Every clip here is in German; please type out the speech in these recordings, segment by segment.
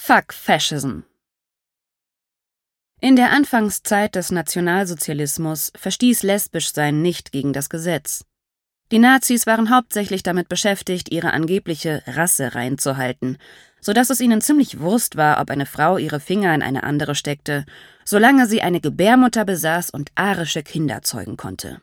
Fuck Fascism. In der Anfangszeit des Nationalsozialismus verstieß Lesbischsein nicht gegen das Gesetz. Die Nazis waren hauptsächlich damit beschäftigt, ihre angebliche Rasse reinzuhalten, sodass es ihnen ziemlich Wurst war, ob eine Frau ihre Finger in eine andere steckte, solange sie eine Gebärmutter besaß und arische Kinder zeugen konnte.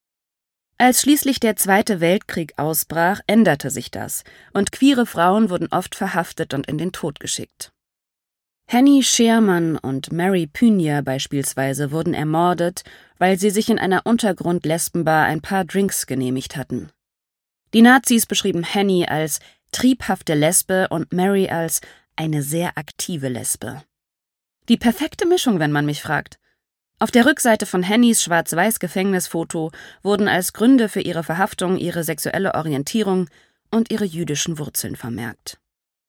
Als schließlich der Zweite Weltkrieg ausbrach, änderte sich das, und queere Frauen wurden oft verhaftet und in den Tod geschickt. Henny Schermann und Mary Punier beispielsweise wurden ermordet, weil sie sich in einer Untergrund-Lesbenbar ein paar Drinks genehmigt hatten. Die Nazis beschrieben Henny als triebhafte Lesbe und Mary als eine sehr aktive Lesbe. Die perfekte Mischung, wenn man mich fragt. Auf der Rückseite von Hennys Schwarz-Weiß-Gefängnisfoto wurden als Gründe für ihre Verhaftung ihre sexuelle Orientierung und ihre jüdischen Wurzeln vermerkt.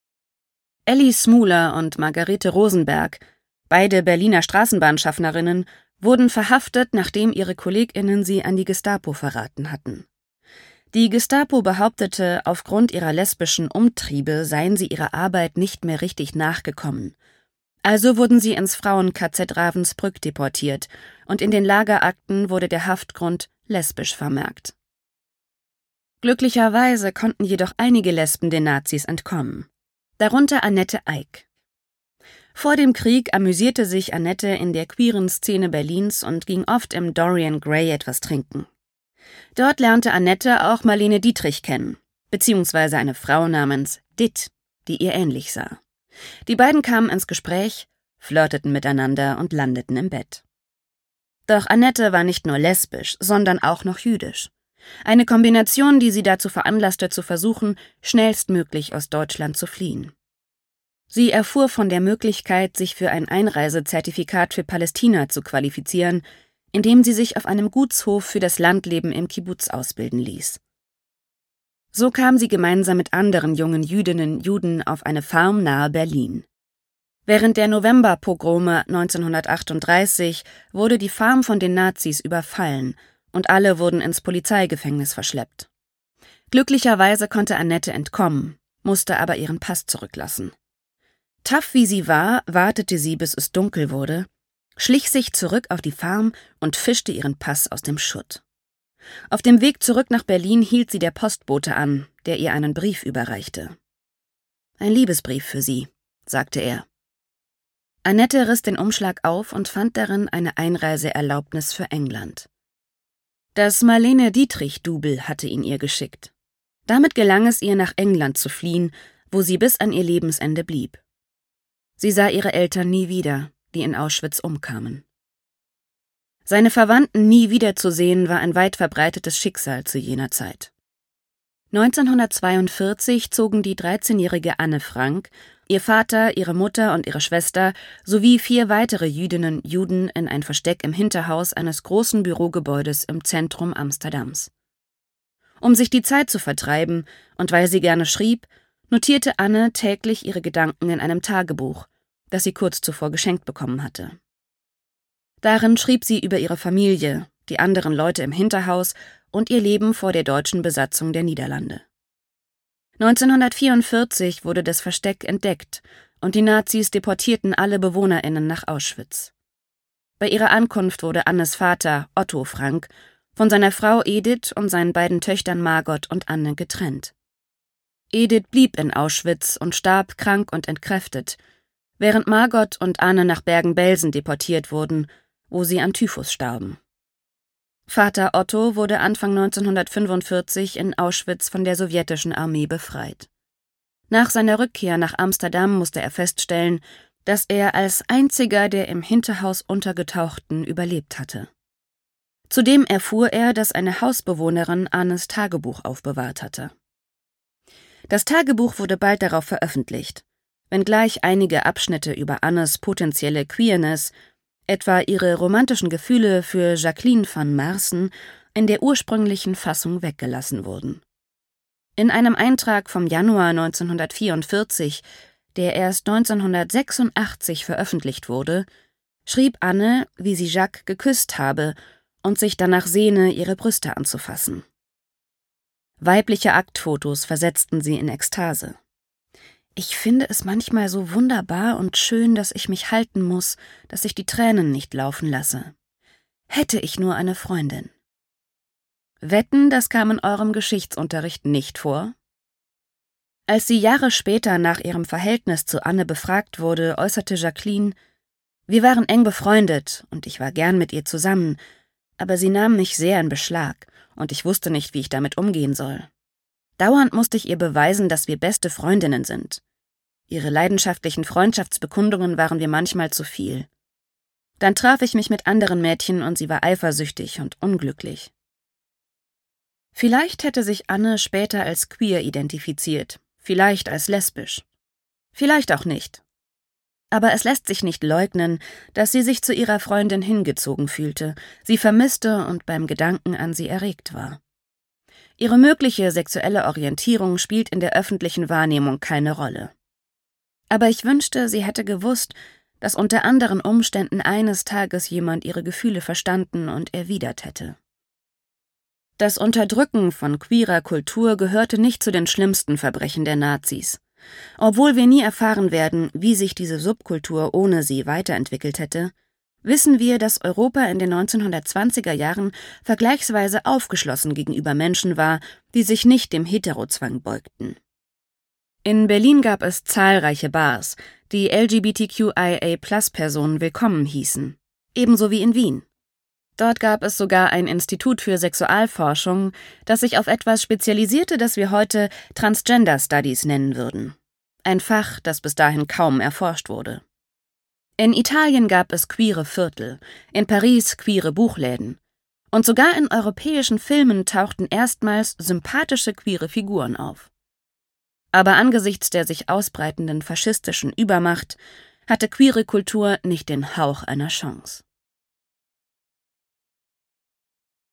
Elli Smuler und Margarete Rosenberg, beide Berliner Straßenbahnschaffnerinnen, wurden verhaftet, nachdem ihre KollegInnen sie an die Gestapo verraten hatten. Die Gestapo behauptete, aufgrund ihrer lesbischen Umtriebe seien sie ihrer Arbeit nicht mehr richtig nachgekommen. Also wurden sie ins Frauen-KZ Ravensbrück deportiert und in den Lagerakten wurde der Haftgrund lesbisch vermerkt. Glücklicherweise konnten jedoch einige Lesben den Nazis entkommen, darunter Annette Eick. Vor dem Krieg amüsierte sich Annette in der queeren Szene Berlins und ging oft im Dorian Gray etwas trinken. Dort lernte Annette auch Marlene Dietrich kennen, beziehungsweise eine Frau namens Dit, die ihr ähnlich sah. Die beiden kamen ins Gespräch, flirteten miteinander und landeten im Bett. Doch Annette war nicht nur lesbisch, sondern auch noch jüdisch. Eine Kombination, die sie dazu veranlasste, zu versuchen, schnellstmöglich aus Deutschland zu fliehen. Sie erfuhr von der Möglichkeit, sich für ein Einreisezertifikat für Palästina zu qualifizieren, indem sie sich auf einem Gutshof für das Landleben im Kibbuz ausbilden ließ. So kam sie gemeinsam mit anderen jungen Jüdinnen/Juden auf eine Farm nahe Berlin. Während der Novemberpogrome 1938 wurde die Farm von den Nazis überfallen und alle wurden ins Polizeigefängnis verschleppt. Glücklicherweise konnte Annette entkommen, musste aber ihren Pass zurücklassen. Tough wie sie war, wartete sie, bis es dunkel wurde, schlich sich zurück auf die Farm und fischte ihren Pass aus dem Schutt. Auf dem Weg zurück nach Berlin hielt sie der Postbote an, der ihr einen Brief überreichte. »Ein Liebesbrief für Sie«, sagte er. Annette riss den Umschlag auf und fand darin eine Einreiseerlaubnis für England. Das Marlene Dietrich-Double hatte ihn ihr geschickt. Damit gelang es ihr, nach England zu fliehen, wo sie bis an ihr Lebensende blieb. Sie sah ihre Eltern nie wieder, die in Auschwitz umkamen. Seine Verwandten nie wiederzusehen, war ein weit verbreitetes Schicksal zu jener Zeit. 1942 zogen die 13-jährige Anne Frank, ihr Vater, ihre Mutter und ihre Schwester sowie 4 weitere Jüdinnen/Juden in ein Versteck im Hinterhaus eines großen Bürogebäudes im Zentrum Amsterdams. Um sich die Zeit zu vertreiben und weil sie gerne schrieb, notierte Anne täglich ihre Gedanken in einem Tagebuch, das sie kurz zuvor geschenkt bekommen hatte. Darin schrieb sie über ihre Familie, die anderen Leute im Hinterhaus und ihr Leben vor der deutschen Besatzung der Niederlande. 1944 wurde das Versteck entdeckt und die Nazis deportierten alle BewohnerInnen nach Auschwitz. Bei ihrer Ankunft wurde Annes Vater, Otto Frank, von seiner Frau Edith und seinen beiden Töchtern Margot und Anne getrennt. Edith blieb in Auschwitz und starb krank und entkräftet, während Margot und Anne nach Bergen-Belsen deportiert wurden, wo sie an Typhus starben. Vater Otto wurde Anfang 1945 in Auschwitz von der sowjetischen Armee befreit. Nach seiner Rückkehr nach Amsterdam musste er feststellen, dass er als einziger der im Hinterhaus Untergetauchten überlebt hatte. Zudem erfuhr er, dass eine Hausbewohnerin Annes Tagebuch aufbewahrt hatte. Das Tagebuch wurde bald darauf veröffentlicht, wenngleich einige Abschnitte über Annes potenzielle Queerness, etwa ihre romantischen Gefühle für Jacqueline van Marsen, in der ursprünglichen Fassung weggelassen wurden. In einem Eintrag vom Januar 1944, der erst 1986 veröffentlicht wurde, schrieb Anne, wie sie Jacques geküsst habe und sich danach sehne, ihre Brüste anzufassen. Weibliche Aktfotos versetzten sie in Ekstase. Ich finde es manchmal so wunderbar und schön, dass ich mich halten muss, dass ich die Tränen nicht laufen lasse. Hätte ich nur eine Freundin. Wetten, das kam in eurem Geschichtsunterricht nicht vor? Als sie Jahre später nach ihrem Verhältnis zu Anne befragt wurde, äußerte Jacqueline: Wir waren eng befreundet und ich war gern mit ihr zusammen, aber sie nahm mich sehr in Beschlag und ich wusste nicht, wie ich damit umgehen soll. Dauernd musste ich ihr beweisen, dass wir beste Freundinnen sind. Ihre leidenschaftlichen Freundschaftsbekundungen waren mir manchmal zu viel. Dann traf ich mich mit anderen Mädchen und sie war eifersüchtig und unglücklich. Vielleicht hätte sich Anne später als queer identifiziert, vielleicht als lesbisch. Vielleicht auch nicht. Aber es lässt sich nicht leugnen, dass sie sich zu ihrer Freundin hingezogen fühlte, sie vermisste und beim Gedanken an sie erregt war. Ihre mögliche sexuelle Orientierung spielt in der öffentlichen Wahrnehmung keine Rolle. Aber ich wünschte, sie hätte gewusst, dass unter anderen Umständen eines Tages jemand ihre Gefühle verstanden und erwidert hätte. Das Unterdrücken von queerer Kultur gehörte nicht zu den schlimmsten Verbrechen der Nazis. Obwohl wir nie erfahren werden, wie sich diese Subkultur ohne sie weiterentwickelt hätte, wissen wir, dass Europa in den 1920er Jahren vergleichsweise aufgeschlossen gegenüber Menschen war, die sich nicht dem Heterozwang beugten. In Berlin gab es zahlreiche Bars, die LGBTQIA+-Personen willkommen hießen, ebenso wie in Wien. Dort gab es sogar ein Institut für Sexualforschung, das sich auf etwas spezialisierte, das wir heute Transgender Studies nennen würden. Ein Fach, das bis dahin kaum erforscht wurde. In Italien gab es queere Viertel, in Paris queere Buchläden. Und sogar in europäischen Filmen tauchten erstmals sympathische queere Figuren auf. Aber angesichts der sich ausbreitenden faschistischen Übermacht hatte queere Kultur nicht den Hauch einer Chance.